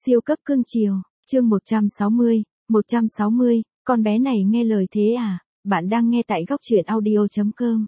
Siêu cấp cưng chiều, chương 160, con bé này nghe lời thế à, bạn đang nghe tại góc truyện audio.com.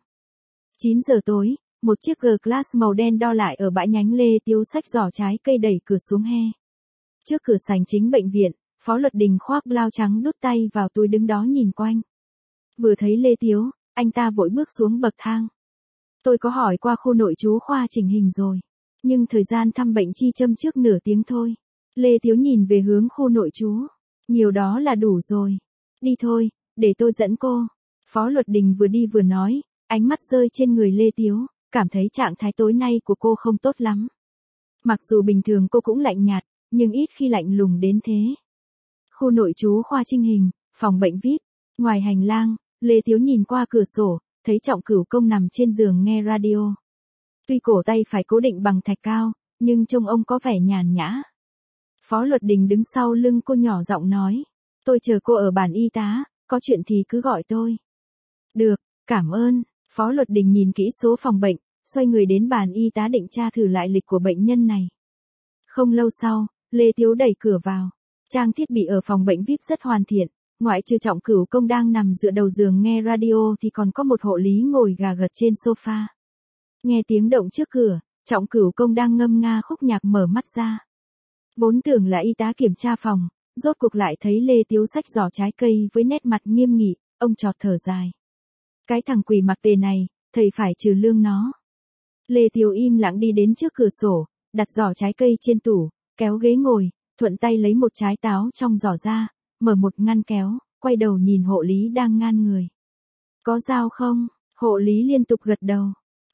9 giờ tối, một chiếc G-Class màu đen đo lại ở bãi nhánh Lê Tiếu xách giỏ trái cây đẩy cửa xuống he. Trước cửa sảnh chính bệnh viện, Phó Luật Đình khoác blau trắng đút tay vào túi đứng đó nhìn quanh. Vừa thấy Lê Tiếu, anh ta vội bước xuống bậc thang. Tôi có hỏi qua khu nội trú khoa chỉnh hình rồi, nhưng thời gian thăm bệnh chi châm trước nửa tiếng thôi. Lê Tiếu nhìn về hướng khu nội trú. Nhiều đó là đủ rồi. Đi thôi, để tôi dẫn cô. Phó Luật Đình vừa đi vừa nói, ánh mắt rơi trên người Lê Tiếu, cảm thấy trạng thái tối nay của cô không tốt lắm. Mặc dù bình thường cô cũng lạnh nhạt, nhưng ít khi lạnh lùng đến thế. Khu nội trú khoa chỉnh hình, phòng bệnh VIP. Ngoài hành lang, Lê Tiếu nhìn qua cửa sổ, thấy Trọng Cửu Công nằm trên giường nghe radio. Tuy cổ tay phải cố định bằng thạch cao, nhưng trông ông có vẻ nhàn nhã. Phó Luật Đình đứng sau lưng cô nhỏ giọng nói. Tôi chờ cô ở bàn y tá, có chuyện thì cứ gọi tôi. Được, cảm ơn. Phó Luật Đình nhìn kỹ số phòng bệnh, xoay người đến bàn y tá định tra thử lại lịch của bệnh nhân này. Không lâu sau, Lê Tiếu đẩy cửa vào. Trang thiết bị ở phòng bệnh VIP rất hoàn thiện, ngoại trừ Trọng Cửu Công đang nằm dựa đầu giường nghe radio thì còn có một hộ lý ngồi gà gật trên sofa. Nghe tiếng động trước cửa, Trọng Cửu Công đang ngâm nga khúc nhạc mở mắt ra. Vốn tưởng là y tá kiểm tra phòng, rốt cuộc lại thấy Lê Tiếu xách giỏ trái cây với nét mặt nghiêm nghị, ông chọt thở dài. Cái thằng quỷ mặc tề này, thầy phải trừ lương nó. Lê Tiếu im lặng đi đến trước cửa sổ, đặt giỏ trái cây trên tủ, kéo ghế ngồi, thuận tay lấy một trái táo trong giỏ ra, mở một ngăn kéo, quay đầu nhìn hộ lý đang ngan người. Có dao không? Hộ lý liên tục gật đầu.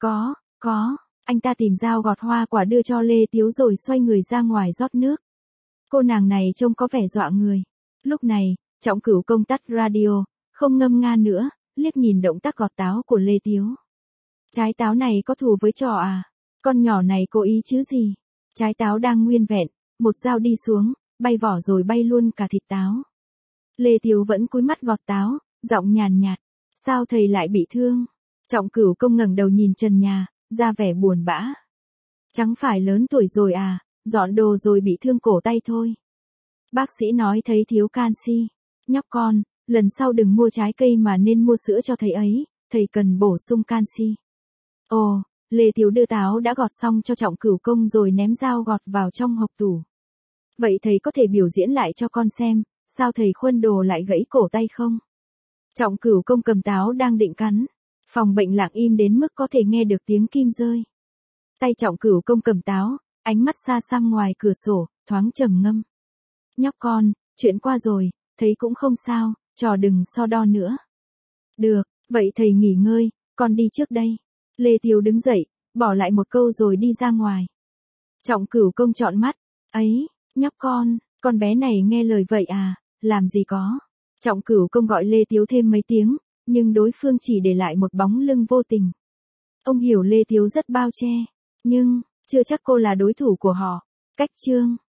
Có. Anh ta tìm dao gọt hoa quả đưa cho Lê Tiếu rồi xoay người ra ngoài rót nước. Cô nàng này trông có vẻ dọa người. Lúc này, Trọng Cửu Công tắt radio, không ngâm nga nữa, liếc nhìn động tác gọt táo của Lê Tiếu. Trái táo này có thù với trò à? Con nhỏ này cố ý chứ gì? Trái táo đang nguyên vẹn, một dao đi xuống, bay vỏ rồi bay luôn cả thịt táo. Lê Tiếu vẫn cúi mắt gọt táo, giọng nhàn nhạt. Sao thầy lại bị thương? Trọng Cửu Công ngẩng đầu nhìn trần nhà, ra vẻ buồn bã. Chẳng phải lớn tuổi rồi à, dọn đồ rồi bị thương cổ tay thôi. Bác sĩ nói thấy thiếu canxi. Nhóc con, lần sau đừng mua trái cây mà nên mua sữa cho thầy ấy, thầy cần bổ sung canxi. Ồ, Lê Tiếu đưa táo đã gọt xong cho Trọng Cửu Công rồi ném dao gọt vào trong hộc tủ. Vậy thầy có thể biểu diễn lại cho con xem, sao thầy khuân đồ lại gãy cổ tay không? Trọng Cửu Công cầm táo đang định cắn. Phòng bệnh lặng im đến mức có thể nghe được tiếng kim rơi. Tay Trọng Cửu Công cầm táo, ánh mắt xa xăm ngoài cửa sổ, thoáng trầm ngâm. Nhóc con, chuyện qua rồi, thấy cũng không sao, trò đừng so đo nữa. Được, vậy thầy nghỉ ngơi, con đi trước đây. Lê Tiếu đứng dậy, bỏ lại một câu rồi đi ra ngoài. Trọng Cửu Công trọn mắt. Ấy, nhóc con bé này nghe lời vậy à, làm gì có. Trọng Cửu Công gọi Lê Tiếu thêm mấy tiếng, nhưng đối phương chỉ để lại một bóng lưng vô tình. Ông hiểu Lê Tiếu rất bao che, nhưng chưa chắc cô là đối thủ của họ. Cách chương